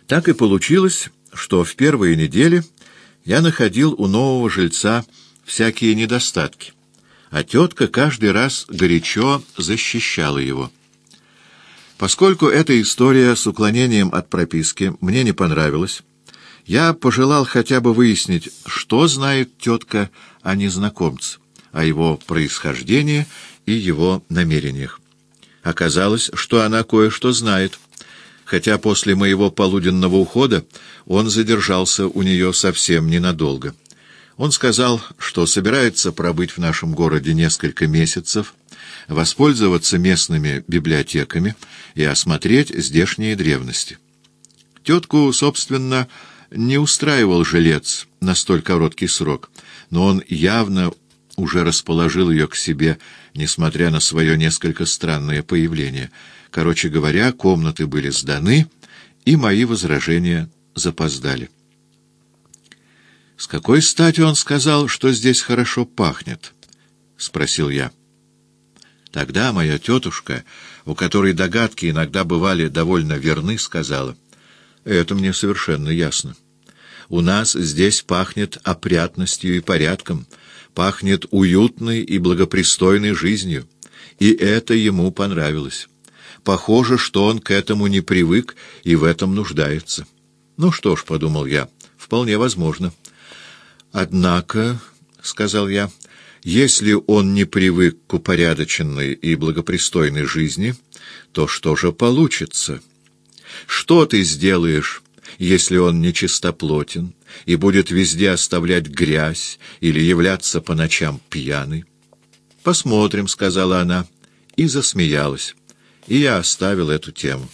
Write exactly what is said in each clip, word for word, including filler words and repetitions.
Так и получилось, что в первые недели я находил у нового жильца всякие недостатки, а тетка каждый раз горячо защищала его. Поскольку эта история с уклонением от прописки мне не понравилась, я пожелал хотя бы выяснить, что знает тетка о незнакомце, о его происхождении и его намерениях. Оказалось, что она кое-что знает, хотя после моего полуденного ухода он задержался у нее совсем ненадолго. Он сказал, что собирается пробыть в нашем городе несколько месяцев, воспользоваться местными библиотеками и осмотреть здешние древности. Тетку, собственно, не устраивал жилец на столь короткий срок, но он явно уже расположил ее к себе, несмотря на свое несколько странное появление. Короче говоря, комнаты были сданы, и мои возражения запоздали. «С какой стати он сказал, что здесь хорошо пахнет?» — спросил я. Тогда моя тетушка, у которой догадки иногда бывали довольно верны, сказала: «Это мне совершенно ясно. У нас здесь пахнет опрятностью и порядком, пахнет уютной и благопристойной жизнью, и это ему понравилось. Похоже, что он к этому не привык и в этом нуждается». «Ну что ж», — подумал я, — «вполне возможно». «Однако», — сказал я, — «если он не привык к упорядоченной и благопристойной жизни, то что же получится? Что ты сделаешь, если он нечистоплотен и будет везде оставлять грязь или являться по ночам пьяный?» «Посмотрим», — сказала она, и засмеялась, и я оставил эту тему.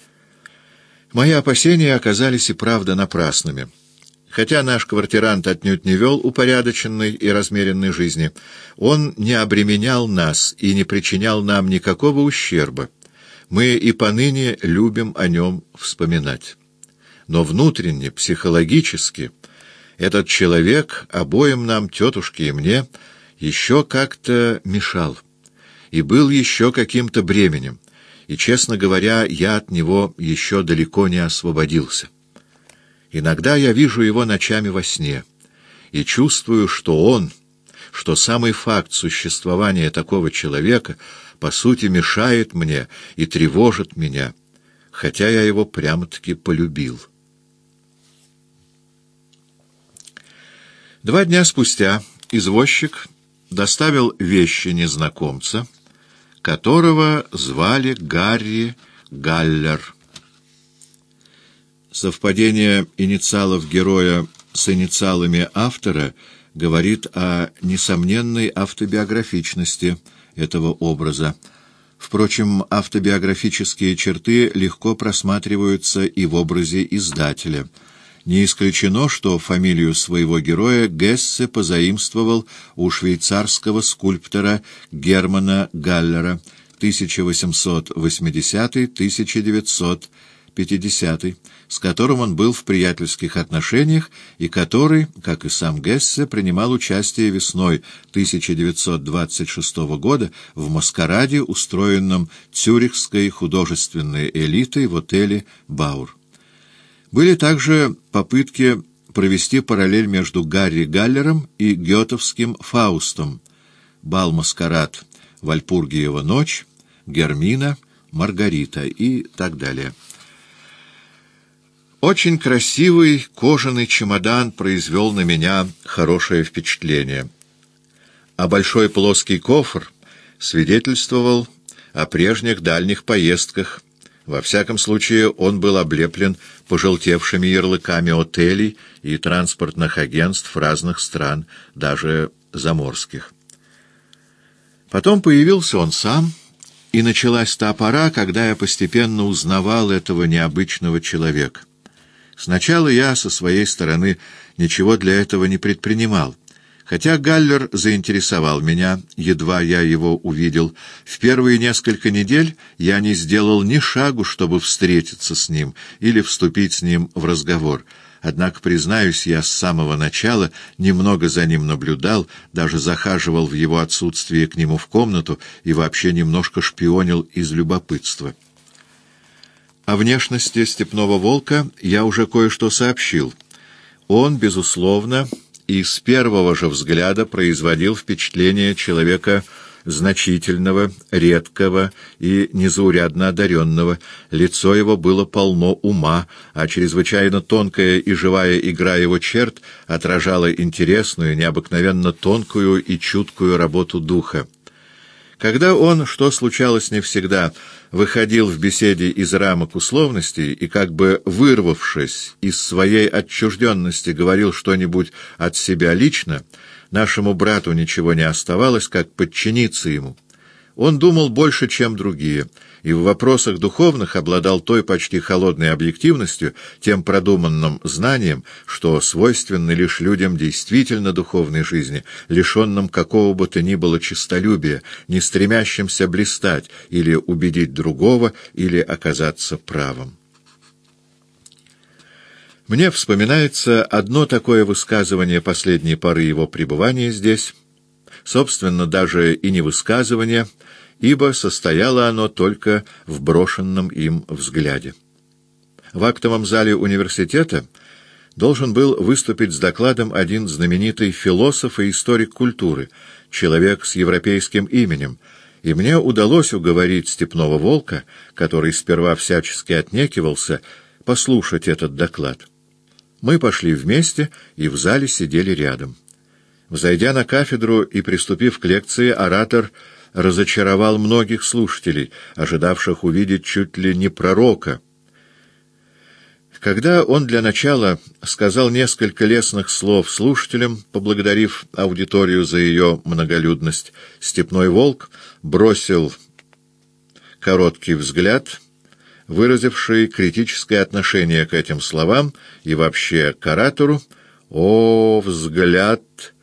Мои опасения оказались и правда напрасными. Хотя наш квартирант отнюдь не вел упорядоченной и размеренной жизни, он не обременял нас и не причинял нам никакого ущерба. Мы и поныне любим о нем вспоминать. Но внутренне, психологически, этот человек обоим нам, тетушке и мне, еще как-то мешал и был еще каким-то бременем, и, честно говоря, я от него еще далеко не освободился. Иногда я вижу его ночами во сне и чувствую, что он, что самый факт существования такого человека, по сути, мешает мне и тревожит меня, хотя я его прямо-таки полюбил. Два дня спустя извозчик доставил вещи незнакомца, которого звали Гарри Галлер. Совпадение инициалов героя с инициалами автора говорит о несомненной автобиографичности этого образа. Впрочем, автобиографические черты легко просматриваются и в образе издателя. Не исключено, что фамилию своего героя Гессе позаимствовал у швейцарского скульптора Германа Галлера тысяча восемьсот восьмидесятый — тысяча девятьсот пятидесятый, с которым он был в приятельских отношениях и который, как и сам Гессе, принимал участие весной тысяча девятьсот двадцать шестого года в маскараде, устроенном цюрихской художественной элитой в отеле «Баур». Были также попытки провести параллель между Гарри Галлером и гётовским Фаустом: «Бал-маскарад», «Вальпургиева ночь», «Гермина», «Маргарита» и так далее. Очень красивый кожаный чемодан произвел на меня хорошее впечатление, а большой плоский кофр свидетельствовал о прежних дальних поездках. Во всяком случае, он был облеплен пожелтевшими ярлыками отелей и транспортных агентств разных стран, даже заморских. Потом появился он сам, и началась та пора, когда я постепенно узнавал этого необычного человека. Сначала я со своей стороны ничего для этого не предпринимал. Хотя Галлер заинтересовал меня, едва я его увидел, в первые несколько недель я не сделал ни шагу, чтобы встретиться с ним или вступить с ним в разговор. Однако, признаюсь, я с самого начала немного за ним наблюдал, даже захаживал в его отсутствие к нему в комнату и вообще немножко шпионил из любопытства. О внешности степного волка я уже кое-что сообщил. Он, безусловно, и с первого же взгляда производил впечатление человека значительного, редкого и незаурядно одаренного. Лицо его было полно ума, а чрезвычайно тонкая и живая игра его черт отражала интересную, необыкновенно тонкую и чуткую работу духа. Когда он, что случалось не всегда, выходил в беседе из рамок условностей и, как бы вырвавшись из своей отчужденности, говорил что-нибудь от себя лично, нашему брату ничего не оставалось, как подчиниться ему. Он думал больше, чем другие, и в вопросах духовных обладал той почти холодной объективностью, тем продуманным знанием, что свойственно лишь людям действительно духовной жизни, лишенным какого бы то ни было честолюбия, не стремящимся блистать или убедить другого, или оказаться правым. Мне вспоминается одно такое высказывание последней поры его пребывания здесь, собственно, даже и не высказывание, ибо состояло оно только в брошенном им взгляде. В актовом зале университета должен был выступить с докладом один знаменитый философ и историк культуры, человек с европейским именем, и мне удалось уговорить степного волка, который сперва всячески отнекивался, послушать этот доклад. Мы пошли вместе и в зале сидели рядом. Взойдя на кафедру и приступив к лекции, оратор разочаровал многих слушателей, ожидавших увидеть чуть ли не пророка. Когда он для начала сказал несколько лестных слов слушателям, поблагодарив аудиторию за ее многолюдность, степной волк бросил короткий взгляд, выразивший критическое отношение к этим словам и вообще к оратору. О, взгляд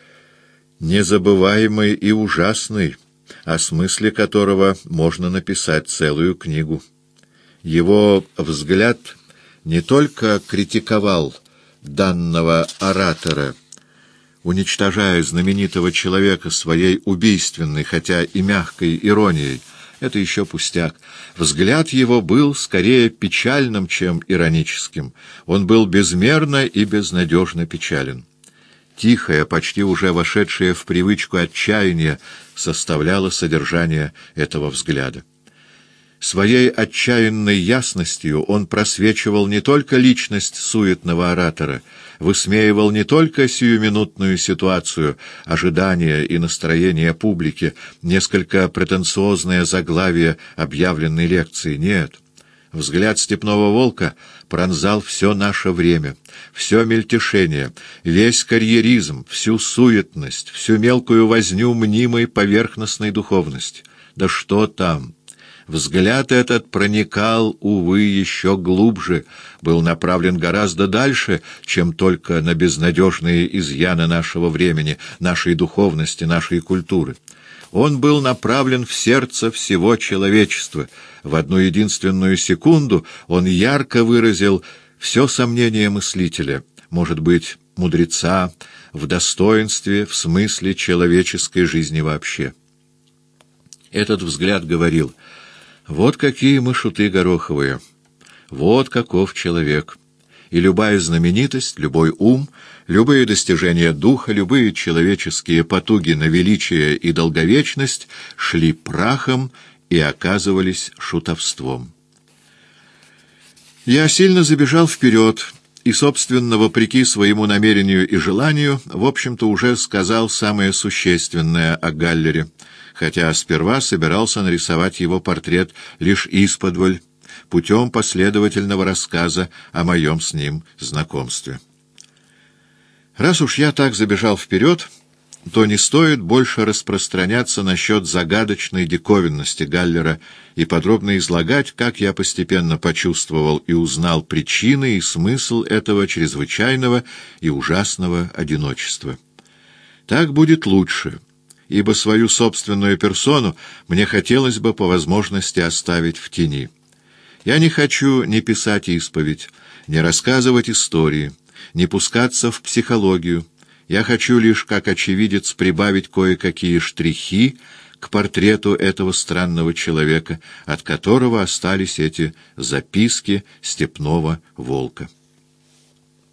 незабываемый и ужасный, о смысле которого можно написать целую книгу. Его взгляд не только критиковал данного оратора, уничтожая знаменитого человека своей убийственной, хотя и мягкой иронией, это еще пустяк. Взгляд его был скорее печальным, чем ироническим. Он был безмерно и безнадежно печален. Тихое, почти уже вошедшее в привычку отчаяние составляло содержание этого взгляда. Своей отчаянной ясностью он просвечивал не только личность суетного оратора, высмеивал не только сиюминутную ситуацию, ожидания и настроения публики, несколько претенциозное заглавие объявленной лекции. Нет. Взгляд степного волка пронзал все наше время, все мельтешение, весь карьеризм, всю суетность, всю мелкую возню мнимой поверхностной духовности. Да что там! Взгляд этот проникал, увы, еще глубже, был направлен гораздо дальше, чем только на безнадежные изъяны нашего времени, нашей духовности, нашей культуры. Он был направлен в сердце всего человечества. В одну единственную секунду он ярко выразил все сомнение мыслителя, может быть, мудреца, в достоинстве, в смысле человеческой жизни вообще. Этот взгляд говорил: вот какие мы шуты гороховые, вот каков человек. И любая знаменитость, любой ум, любые достижения духа, любые человеческие потуги на величие и долговечность шли прахом и оказывались шутовством. Я сильно забежал вперед и, собственно, вопреки своему намерению и желанию, в общем-то, уже сказал самое существенное о Галлере, хотя сперва собирался нарисовать его портрет лишь исподволь, путем последовательного рассказа о моем с ним знакомстве. Раз уж я так забежал вперед, то не стоит больше распространяться насчет загадочной диковинности Галлера и подробно излагать, как я постепенно почувствовал и узнал причины и смысл этого чрезвычайного и ужасного одиночества. Так будет лучше, ибо свою собственную персону мне хотелось бы по возможности оставить в тени. Я не хочу ни писать исповедь, ни рассказывать истории, ни пускаться в психологию. Я хочу лишь, как очевидец, прибавить кое-какие штрихи к портрету этого странного человека, от которого остались эти записки степного волка.